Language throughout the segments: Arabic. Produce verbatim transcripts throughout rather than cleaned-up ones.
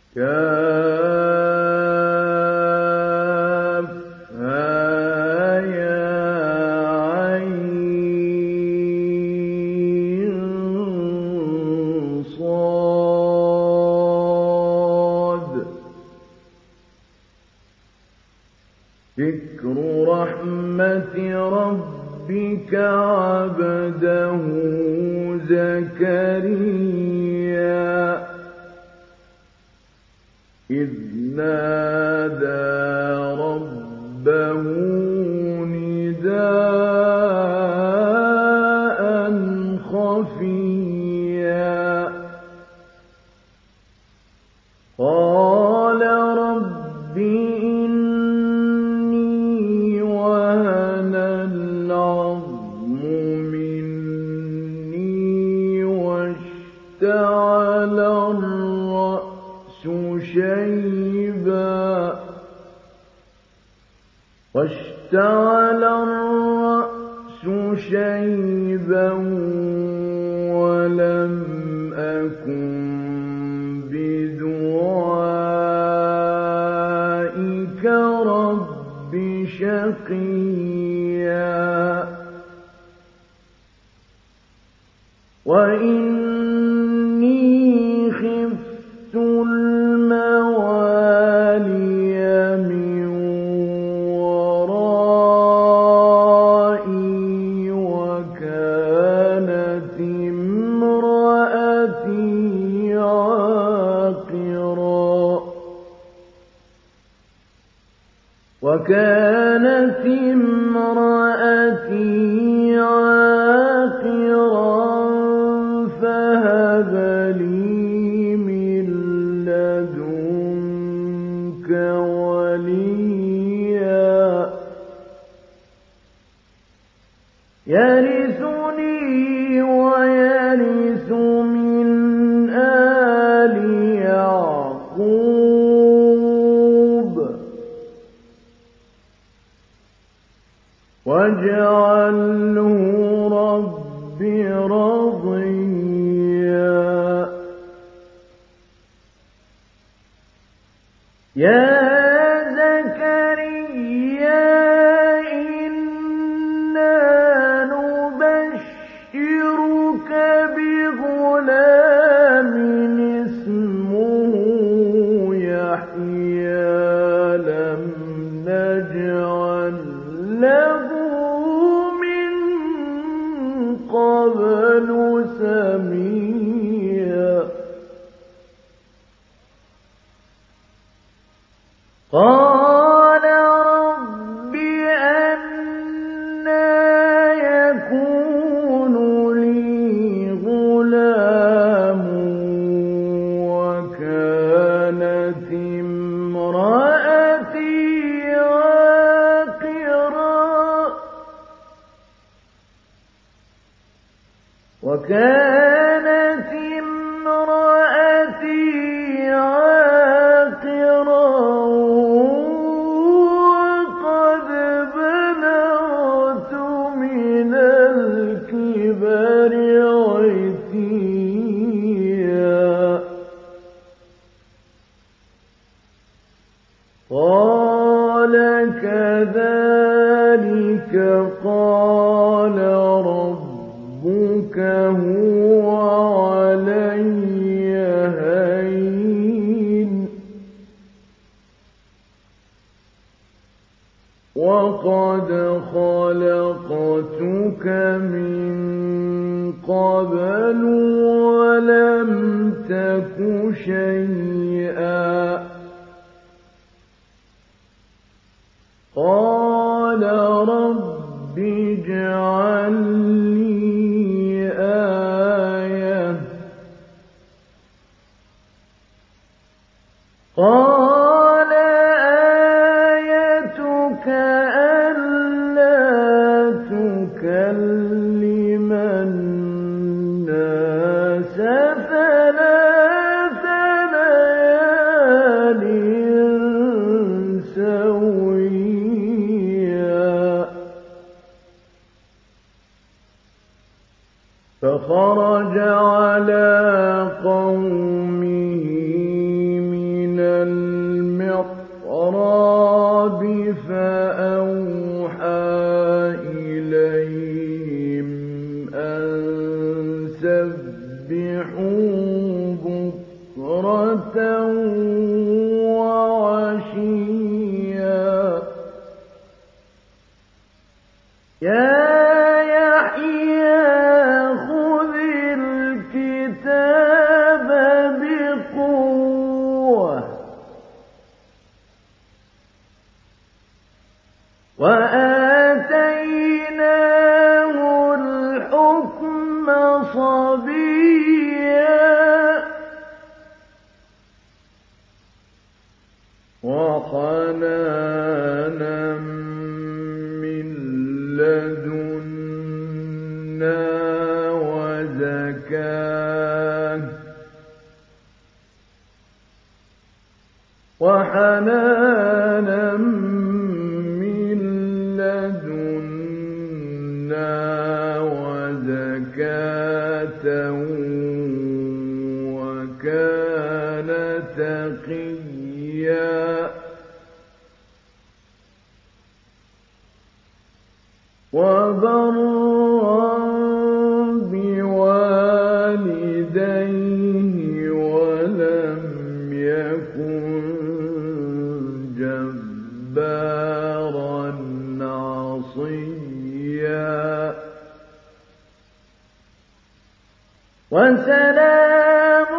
كافها يا عين صاد ذكر رحمة ربك عبده زكريا إذ نادى ربه نداء خفيا قال رب إني وهن العظم مني واشتعل الرأس شيبا واشتعل الرأس شيبا ولم أكن بدعائك رب شقيا وإني خفت الموالي من ورائي وكانت امرأتي عاقرا وكانت امرأتي عاقرا فهب لي من لدنك وليا يرثني ويرث من آل يعقوب واجعله رب رضيا يا زكريا إنا نبشرك بغلام اسمه يحيى لم نجعل له من قبل سميا قال رب أنى يكون لي غلام وكانت امرأتي عاقرا وكانت امرأتي عاقرا وقد بلغت من الكبر عتيا قال كذلك قال ربك هو علي هين وقد خلقتك من قبل ولم تك شيئا قال رب اجعل لي آية قال آيتك ألا تكلم الناس ثلاث ليال سويا فخرج على قومه من بكرة وعشيا يا يحيى خذ الكتاب بقوة وآتيناه الحكم صبيا وحنانا من لدنا وزكاة وحنانا من لدنا وزكاة وكان تقيا وبرا بوالديه ولم يكن جبارا عصيا وسلام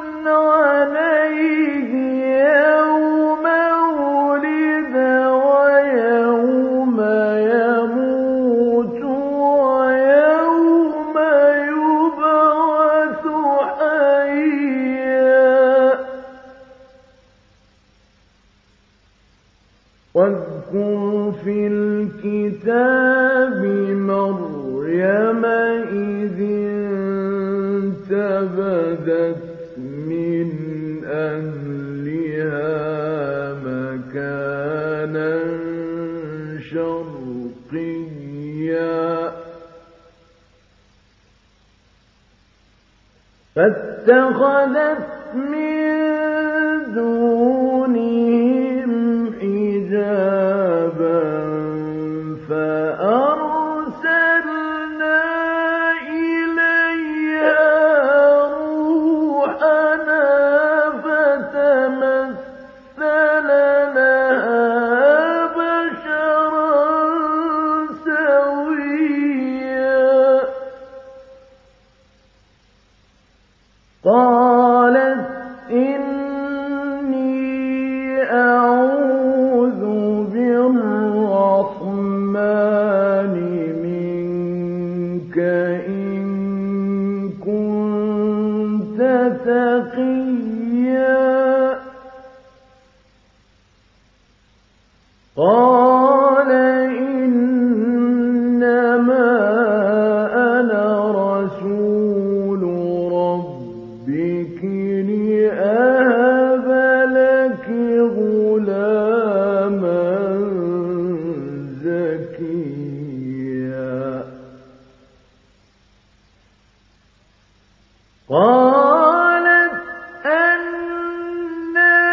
عليه يوم ولد ويوم يموت ويوم يبعث حيا واذكر في الكتاب مريم إذ انتبذت من أهلها مكانا شرقيا فاتخذت من دونهم حجابا فأرسلنا إليها روحنا فتمثل لها بشرا سويا قالت إني أعوذ بالرحمن منك إن كنت تقيا قال إنما أنا رسول ربك لأهب لك غلاما زكيا قالت أنى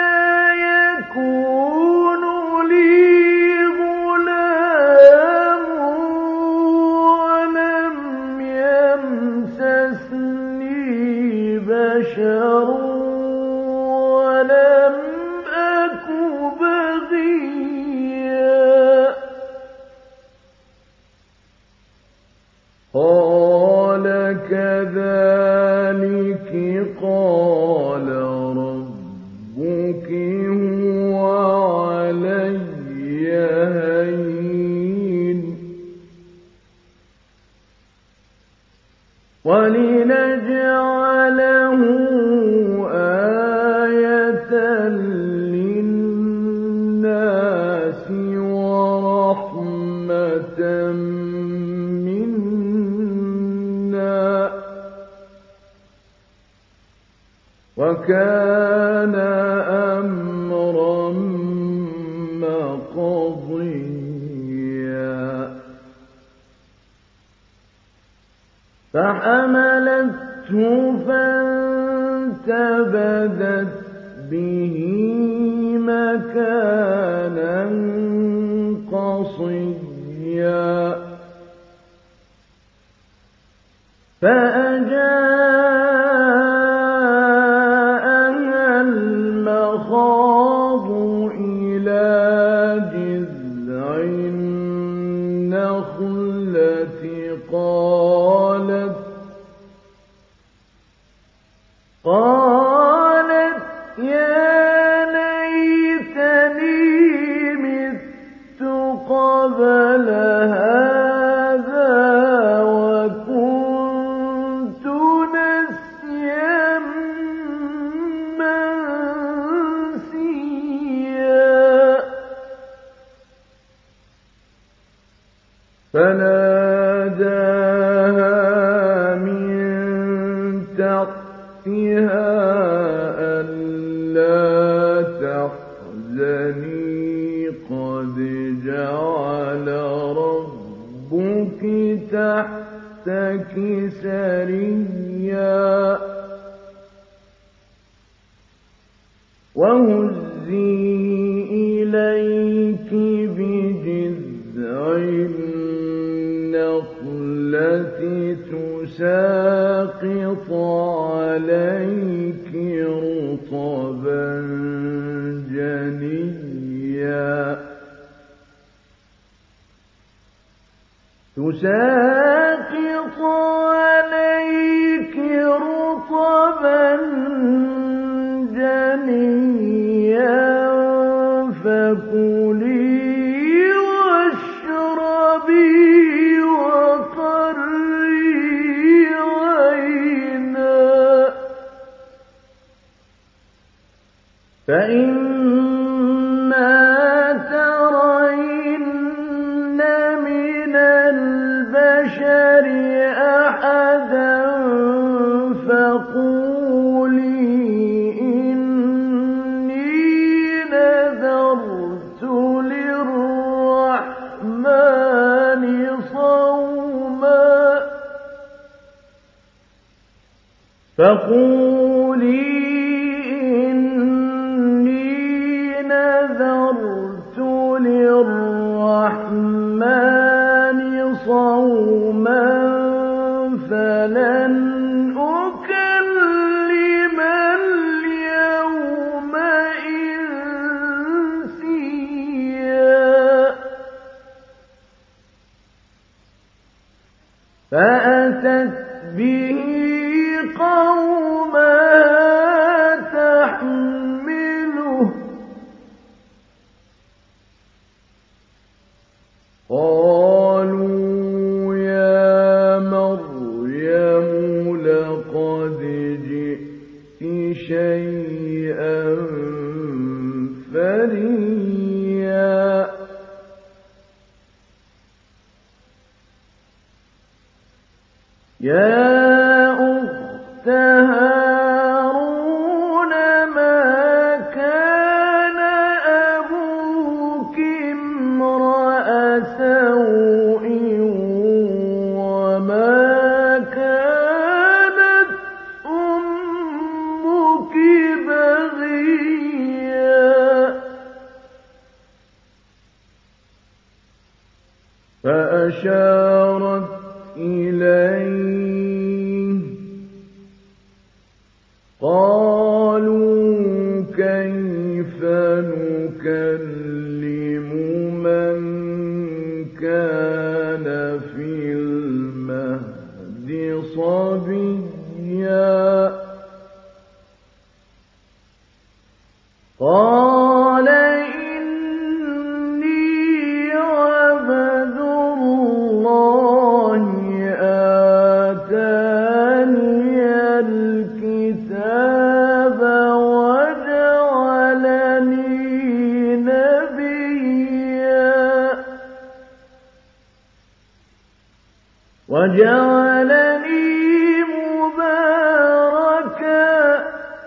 يكون لي غلام ولم يمسسني بشر ولم أك بغيا قال كذلك قال ربك هو علي هين ولنجعله آية للناس ورحمة منا وكان أمرا مقضيا فحملته فانتبذت به مكانا قصيا فأجاءها فناداها من تحتها ألا تحزني قد جعل ربك تحتك سريا وهزي إليك بجذع النخلة تساقط عليك رطبا جنيا تساقط عليك رطبا جنيا فكلي واشربي وقري عينا فإما ترين من البشر أحدا فقولي فقولي إني نذرت للرحمن صوما فلن أكلم اليوم إنسيا فأتت به قومها تحمله قالوا يا مريم لقد جئت شيئا فريا يا هارون ما كان أبوك امرأ سوء وما كانت أمك بغيا فأشارت إليه قالوا كيف نكلم من كان في المهد صبيا قال إني عبد الله آتاني الكتاب وجعلني نبيا وجعلني مباركا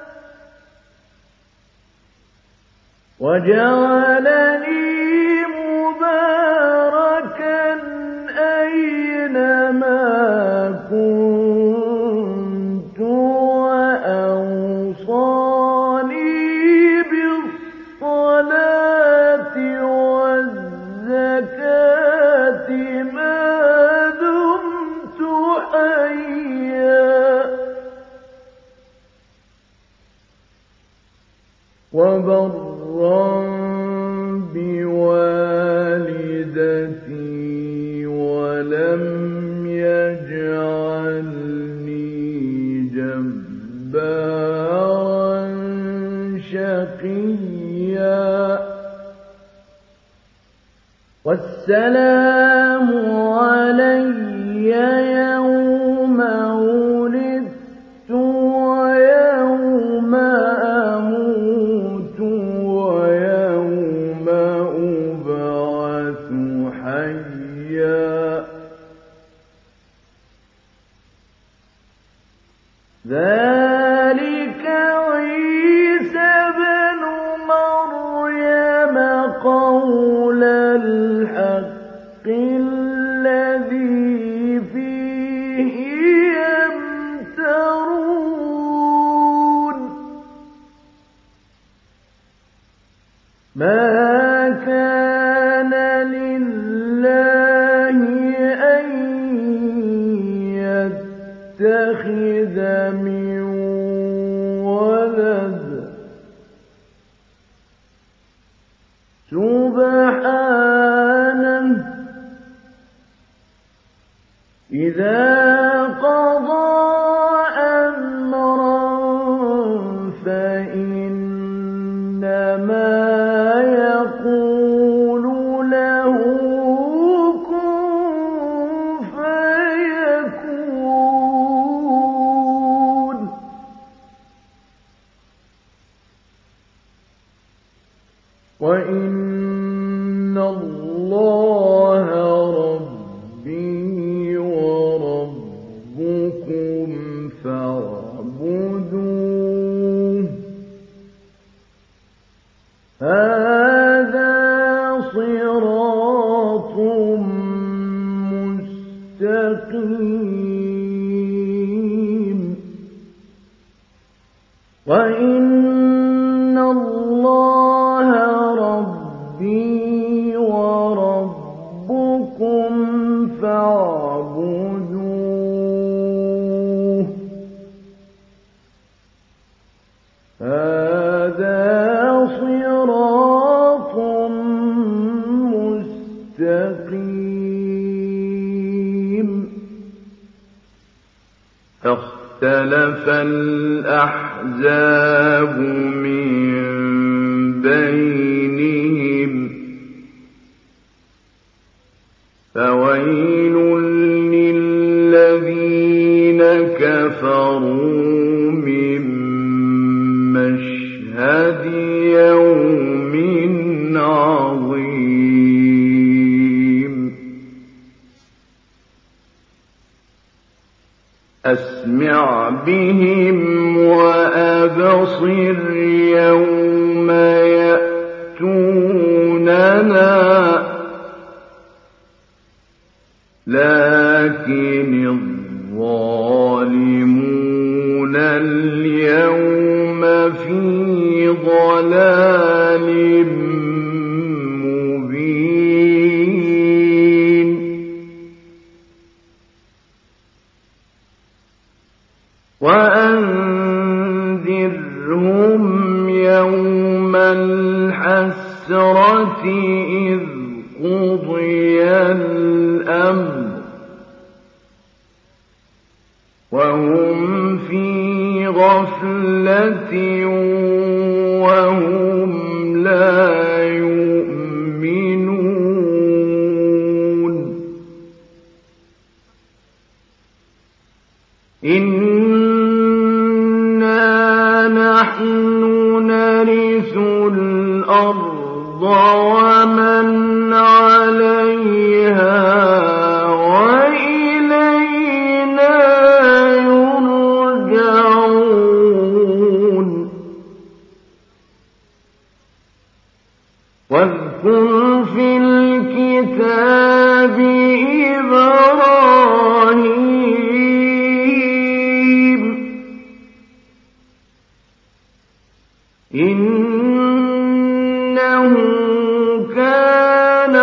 وجعلني مباركا أينما كنت وأوصاني بالصلاة والزكاة ما دمت حيا وبرا بوالدتي ولم يجعلني جبارا شقيا والسلام علي يوم ولدت ويوم أموت ويوم أبعث حيا ما كان لله أن يتخذ من ولد سبحانه إذا قضى أمرا فإنما يقول له كن فيكون وإن الله ربي وربكم فاعبدوه هذا صراط مستقيم وإن الله ربي وربكم فاعبدوه هذا صراط مستقيم فاختلف الأحزاب من بينهم فويل للذين كفروا من مشهد يوم عظيم أسمع بهم وأبصر يوم يأتوننا لكن الظالمون اليوم في ضلال مبين وأنذرهم يوم الحسرة إذ قضي الأمر وهم في غفلة وهم لا يؤمنون إنا نحن نرث الأرض ومن عليها وإلينا يرجعون واذكر في الكتاب إبراهيم إنه كان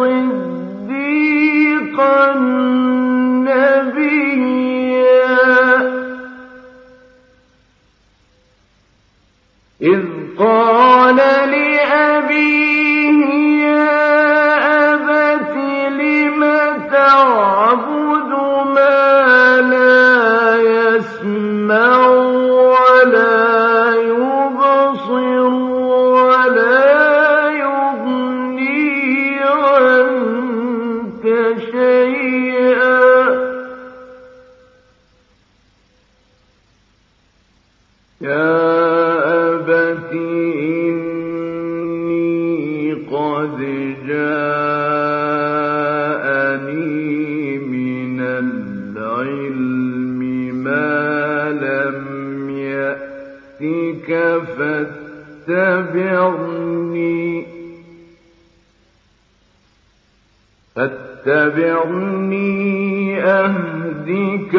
صديقا نبيا إذ قال لأبيه يا أبت لم تعبد ما لا يسمع ولا يبصر ولا يغني عنك شيئا يا أبت إني قد جاءني من العلم ما لم يأتك فاتبعني فاتبعني أهدك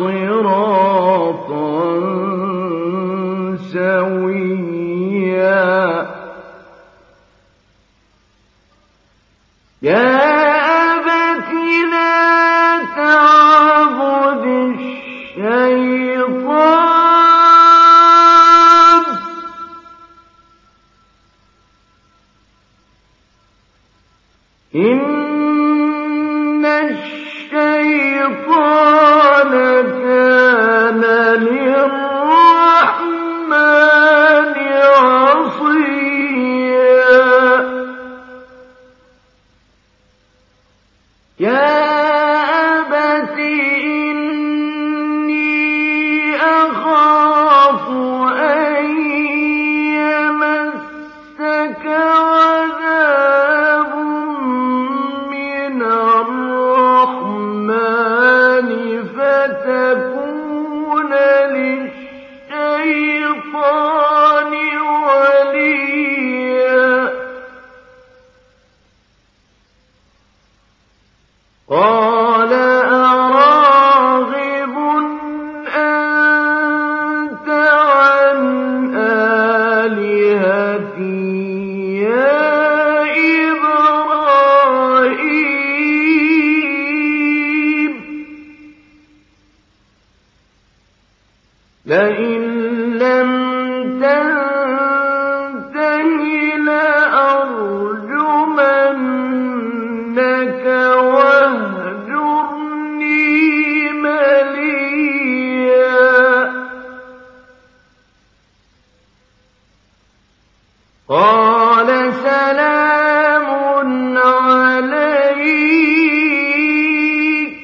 صراطا سويا إن الشيطان كان للرحمن عصيا يا أبت إني أخاف أن يمسك عذاب من الرحمن فتكون للشيطان وليا قال أراغب أنت عن آلهتي يا إبراهيم لئن لم تنته لأرجمنك واهجرني مليا قال سلام عليك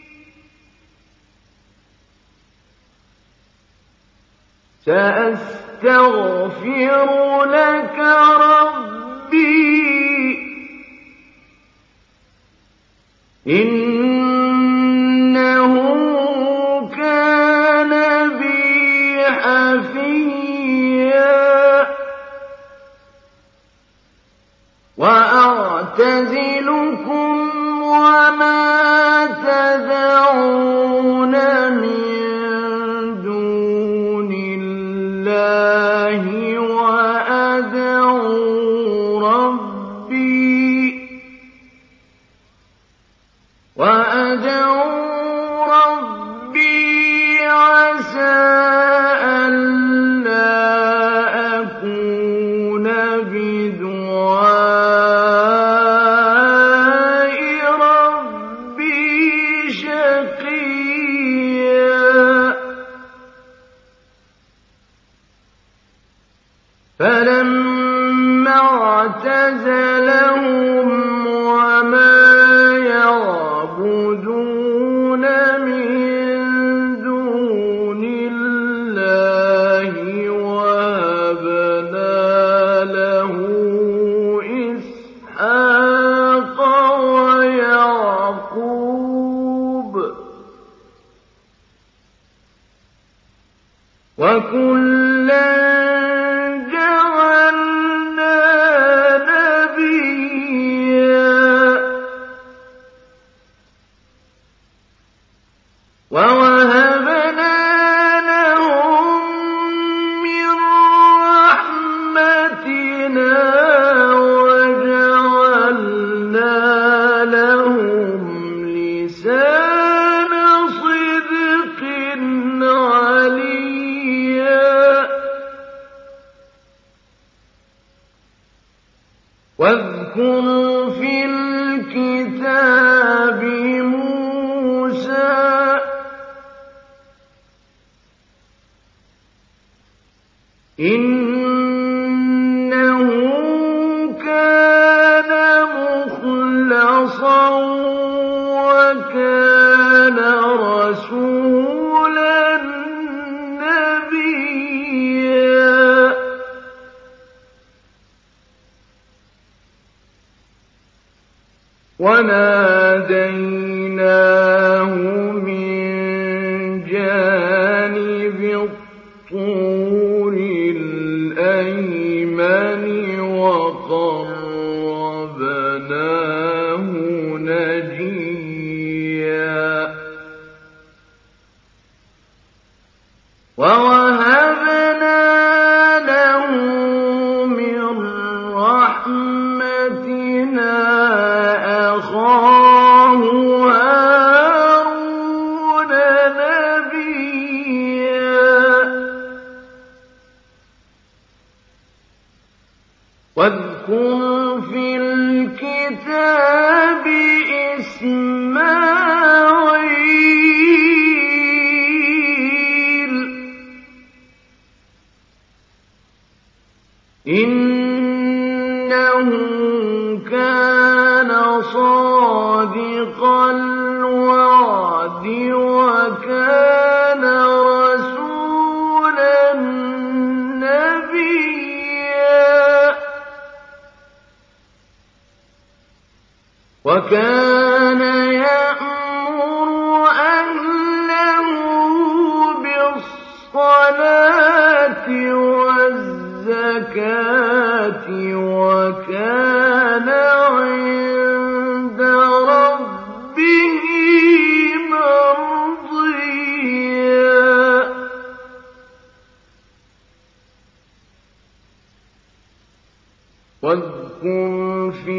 سأستغفر لك ربي إنه كان بي حفيا وأعتزلكم وما تدعون من دون الله وأدعو ربي وأدعو ربي عسى ألا أكون بدعاء ربي شقيا فلما اعتزلهم وما يعبدون من دون الله وهبنا له إسحاق ويعقوب وكلا جعلنا نبيا ووهبنا لهم من رحمتنا وجعلنا لهم لسان صدق عليا واذكر في الكتاب موسى إنه كان مخلصا وكان رسولا نبيا وناديناه من جانب الطور الأيمن وقربناه نجيا ووهبنا له من رحمتنا أخاه هارون نبيا واذكر في الكتاب إسماعيل إنه كان صادق الوعد وكان رسولا نبيا وكان يأمر أهله بالصلاة والزكاة وكان عند ربه مرضيا واذكر في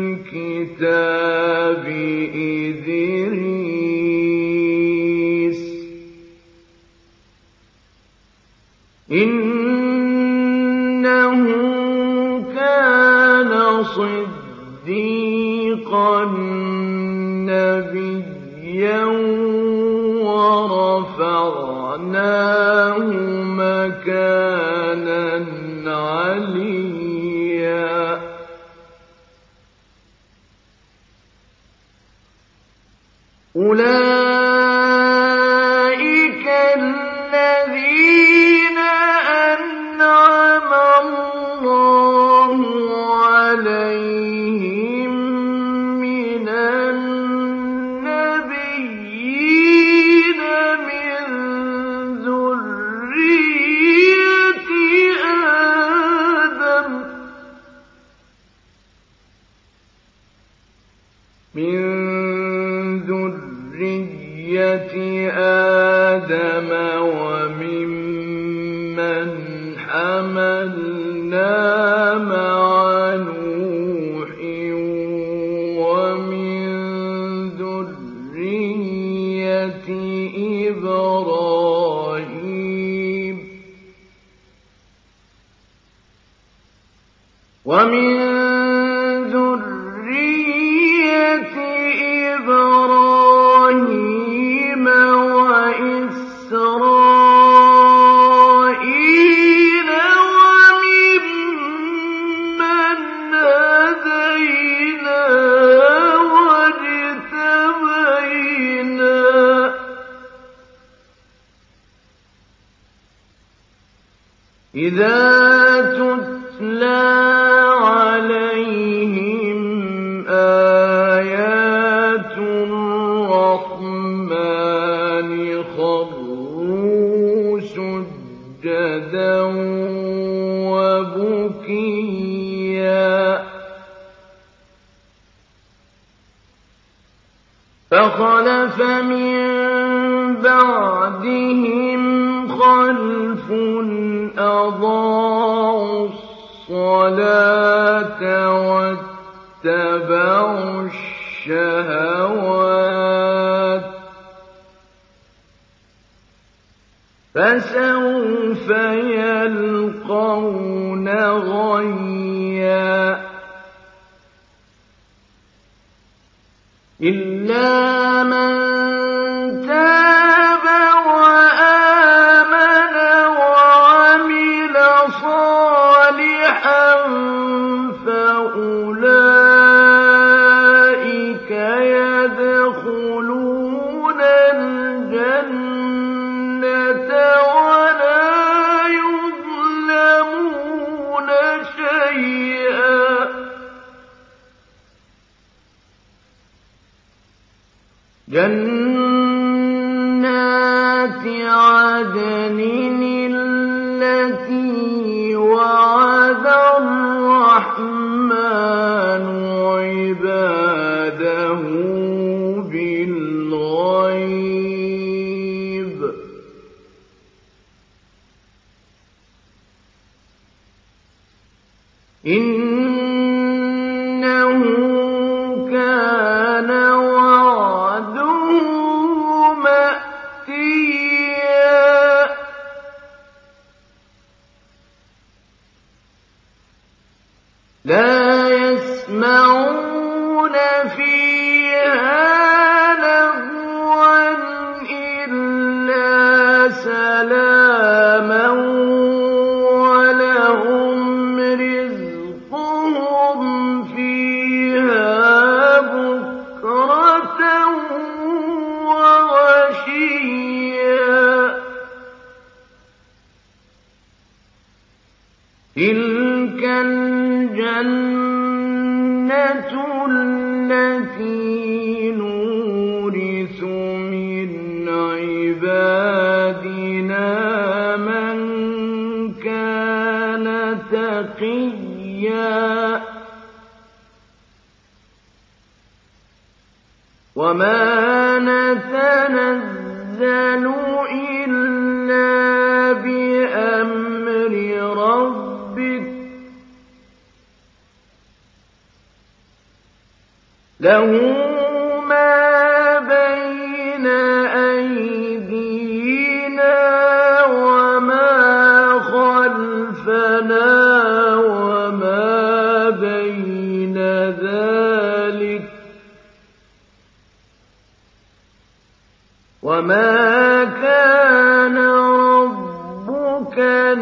الكتاب إدريس إنه كان صديقا نبيا ورفعناه مكانا عليا أولئك الذين أنعم الله عليهم من النبيين من ذرية آدم من ذرية آدم وممن حملنا مع نوح ومن ذرية إبراهيم ومن ذرية إبراهيم وإسرائيل وممن هدينا واجتبينا إذا تتلى عليهم آيات الرحمن خروا سجدا وبكيا فخلف من بعدهم خلف أضاعوا الصلاة واتبعوا الشهوات فسوف يلقون غيا إلا من تاب وآمن وعمل صالحا فأولئك يدخلون الجنة ولا يظلمون شيئا جنات عدن التي وعد الرحمن عباده بالغيب إنه كان وعده مأتيا لا يسمعون فيها لغوا إلا سلاما ولهم رزقهم فيها بكرة وعشيا تلك الجنة التي نورث من عبادنا من كان تقيا وما نتنزل إلا بأمر ربك له ما بين أيدينا وما خلفنا وما بين ذلك وما كان ربك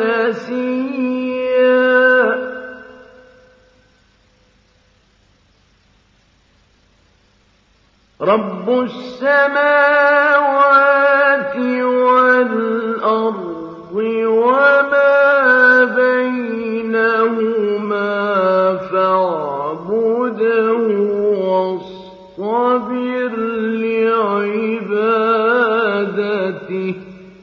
نسيا رب السماوات والأرض وما بينهما فاعبده واصطبر لعبادته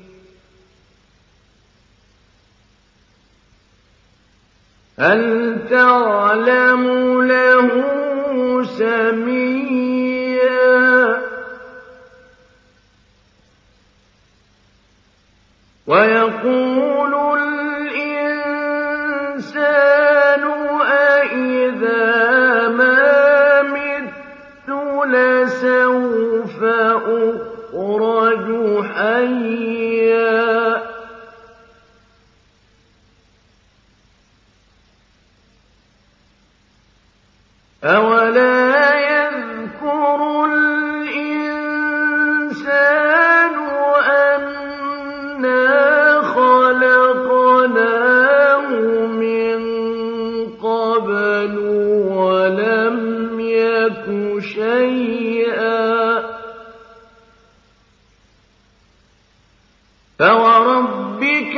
هل تعلم له سميا ويقول الإنسان أإذا ما مت لسوف أخرج حيا أولا يذكر الإنسان أنا خلقناه من قبل ولم يك شيئا فوربك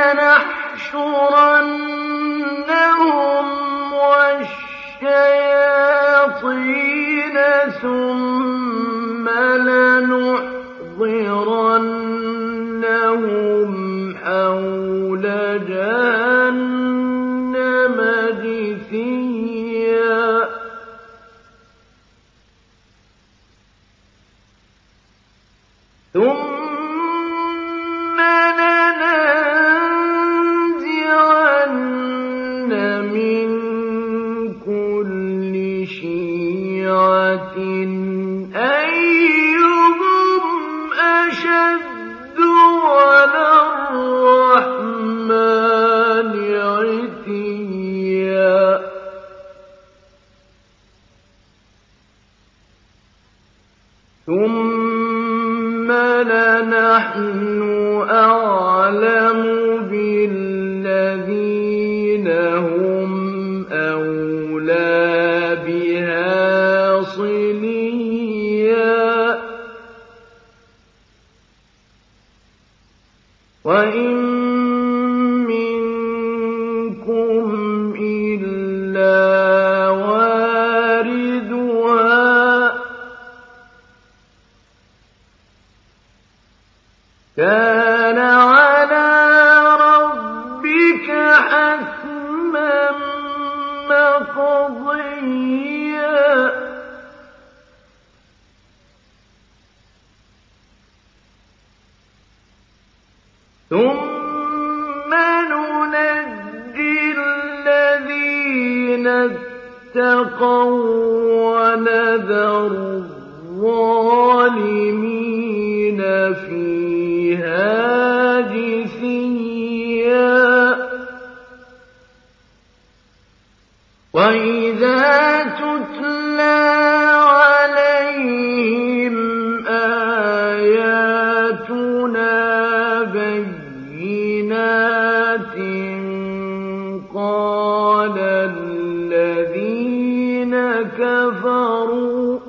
لنحشرنهم والشياطين ثم لنحضرنهم حول جهنم جثيا ثم لننزعن من كل شيعة أيهم أشد على الرحمن عتيا ثم لنحن أعلم بالذين هم أولى بها صليا وإن منكم إلا واردها كان على ربك حتما مقضيا ثم ننجي الذين اتقوا ونذر الظالمين فيها جثيا وَإِذَا تُتْلَىٰ عَلَيْهِمْ آيَاتُنَا بَيِّنَاتٍ قَالَ الَّذِينَ كَفَرُوا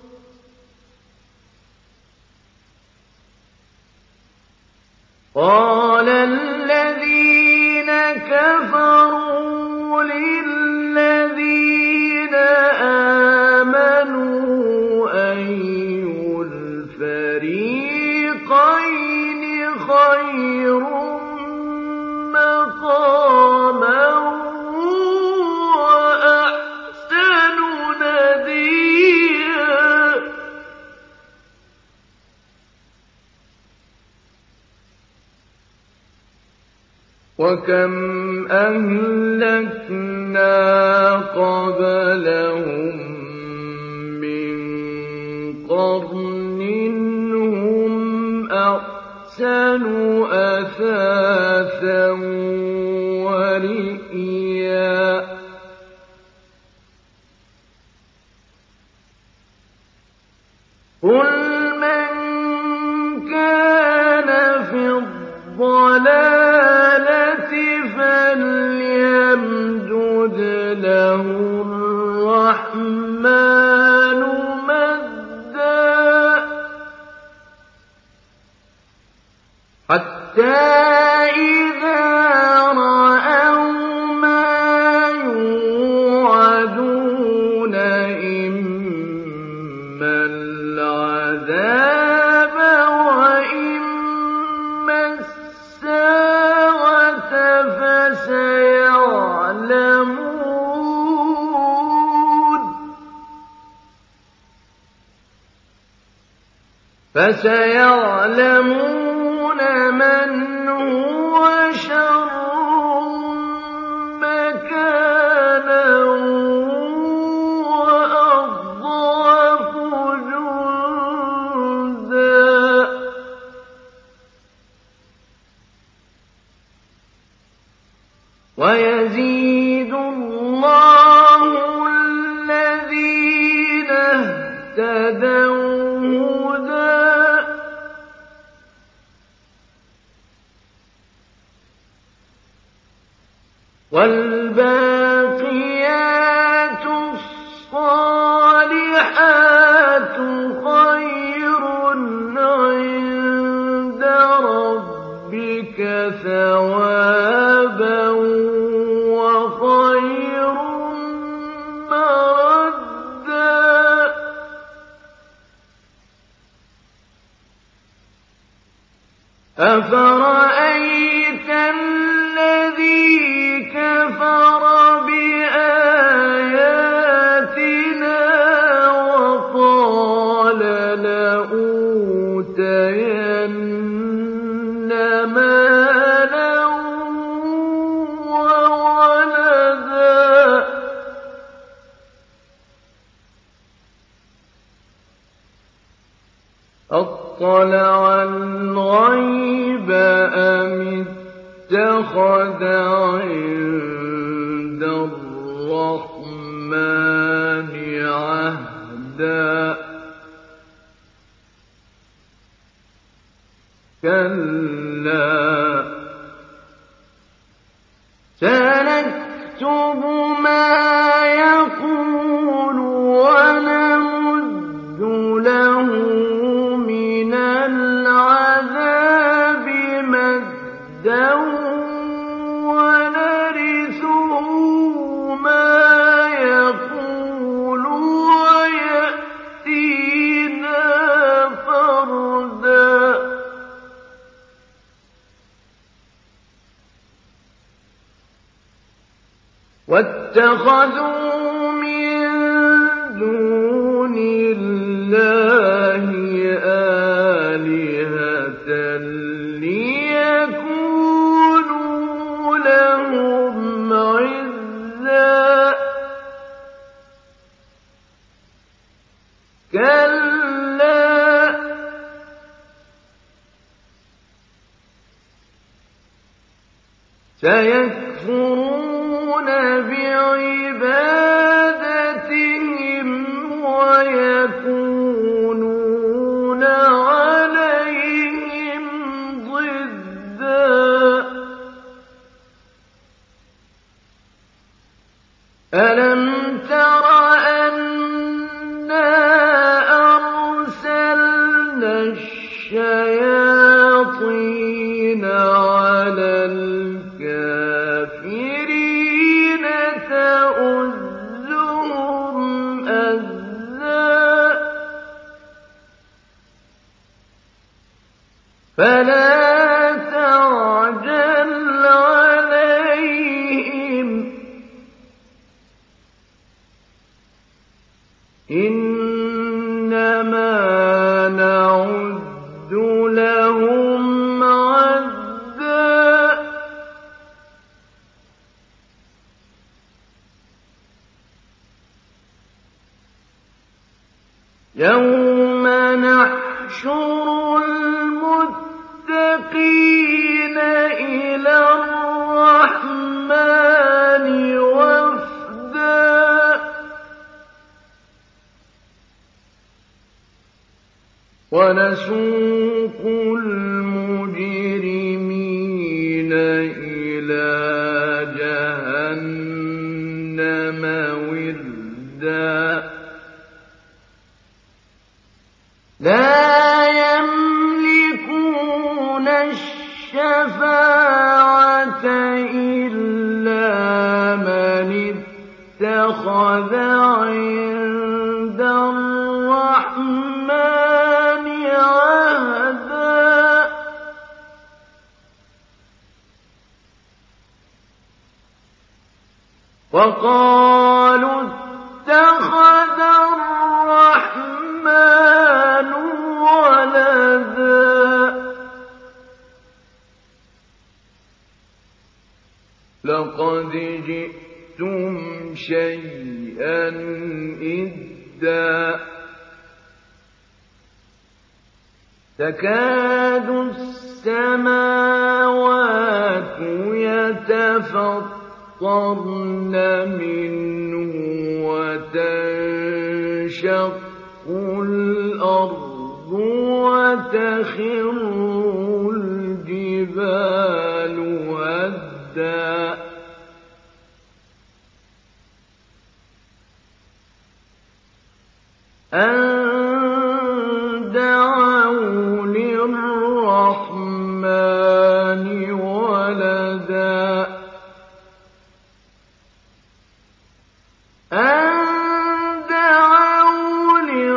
قَالَ الَّذِينَ كَفَرُوا لِلَّذِينَ آمَنُوا أَيُّ الْفَرِيقَيْنِ خَيْرٌ مَّقَامًا وَأَحْسَنُ نَدِيًّا وَكَمْ أَهْلَكْنَا قَبْلَهُم مِّن قَرْنٍ هُمْ أَحْسَنُ أَثَاثًا وَرِئْيًا قُلْ مَن كَانَ فِي الضَّلَالَةِ فَلْيَمْدُدْ لَهُ الرَّحْمَٰنُ مَدًّا حَتَّىٰ إِذَا رَأَوْا مَا يُوعَدُونَ إِمَّا الْعَذَابَ وَإِمَّا السَّاعَةَ فَسَيَعْلَمُونَ فَسَيَعْلَمُونَ مَنْ هُوَ شَرٌّ مَّكَانًا وَأَضْعَفُ جُندًا وَيَزِيدُ اللَّهُ الَّذِينَ اهْتَدَوْا هُدًى وَالْبَاقِيَاتُ الصَّالِحَاتُ خَيْرٌ عِندَ رَبِّكَ ثَوَابًا وَخَيْرٌ مَّرَدًّا أَفَرَأَيْتَ الَّذِي كَفَرَ بِآيَاتِنَا وَقَالَ لَأُوتَيَنَّ مَالًا وَوَلَدًا أَطَّلَعَ الْغَيْبَ أَمِ اتَّخَذَ عِندَ الرَّحْمَٰنِ عَهْدًا كَلَّا سَنَكْتُبُ مَا يَقُولُ وَنَمُدُّ لَهُ مِنَ الْعَذَابِ مَدًّا وَنَرِثُهُ مَا يَقُولُ وَيَأْتِينَا فَرْدًا وَاتَّخَذُوا مِن دُونِ اللَّهِ آلِهَةً لِّيَكُونُوا لَهُمْ عِزًّا كَلَّا سَيَكْفُرُونَ بِعِبَادَتِهِمْ ألم تر أنا أرسلنا الشياطين على الكافرين تؤزهم أزا فلا تعجل عليهم إنما نعد لهم عدا يوم نحشر المتقين إلى الرحمن وفدا ونسوق المجرمين إلى جهنم وردا لا يملكون الشفاعة إلا من اتخذ عند الرحمن عهدا وقالوا اتخذ الرحمن ولدا لقد جئتم شيئا إدا تكاد السماوات يتفطرن منه وتنشق الأرض وتخر الجبال هدا أن دعوا للرحمن ولدا أن دعوا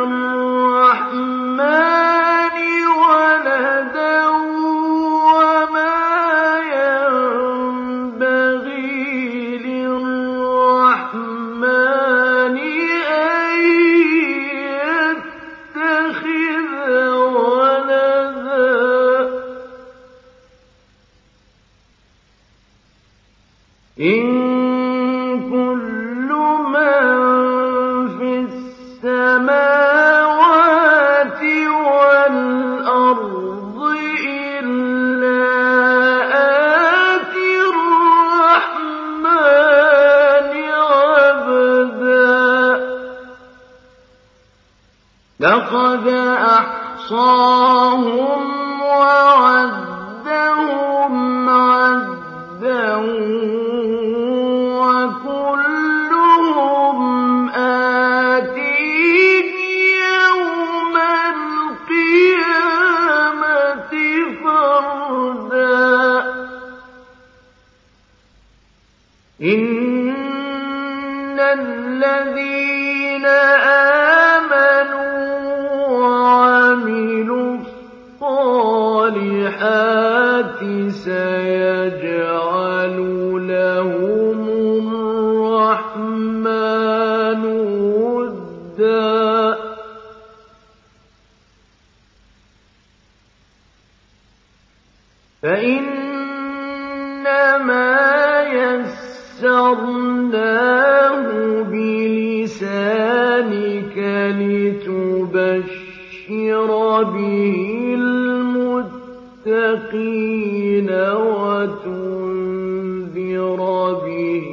للرحمن ولدا وما ينبغي للرحمن أن يتخذ ولدا إن كل من في السماوات والأرض إلا آتي الرحمن عبدا لقد أحصاهم وعدهم عدا وكلهم آتيه يوم القيامة فردا إن الذين آمنوا وعملوا الصالحات سيجعل لهم الرحمن ودا فإنما يسرناه بلسانك لتبشر به المتقين وتنذر به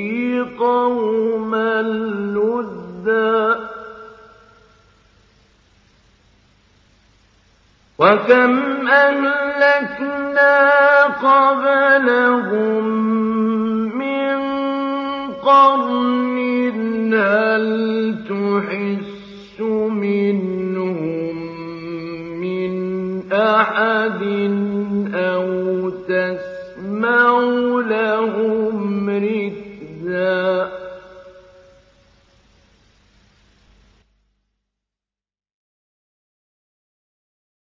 قوما لدا وكم أهلكنا قبلهم من قَرْنٍ هَلْ تُحِسُّ مِنْهُم مِّنْ أَحَدٍ أَوْ تَسْمَعُ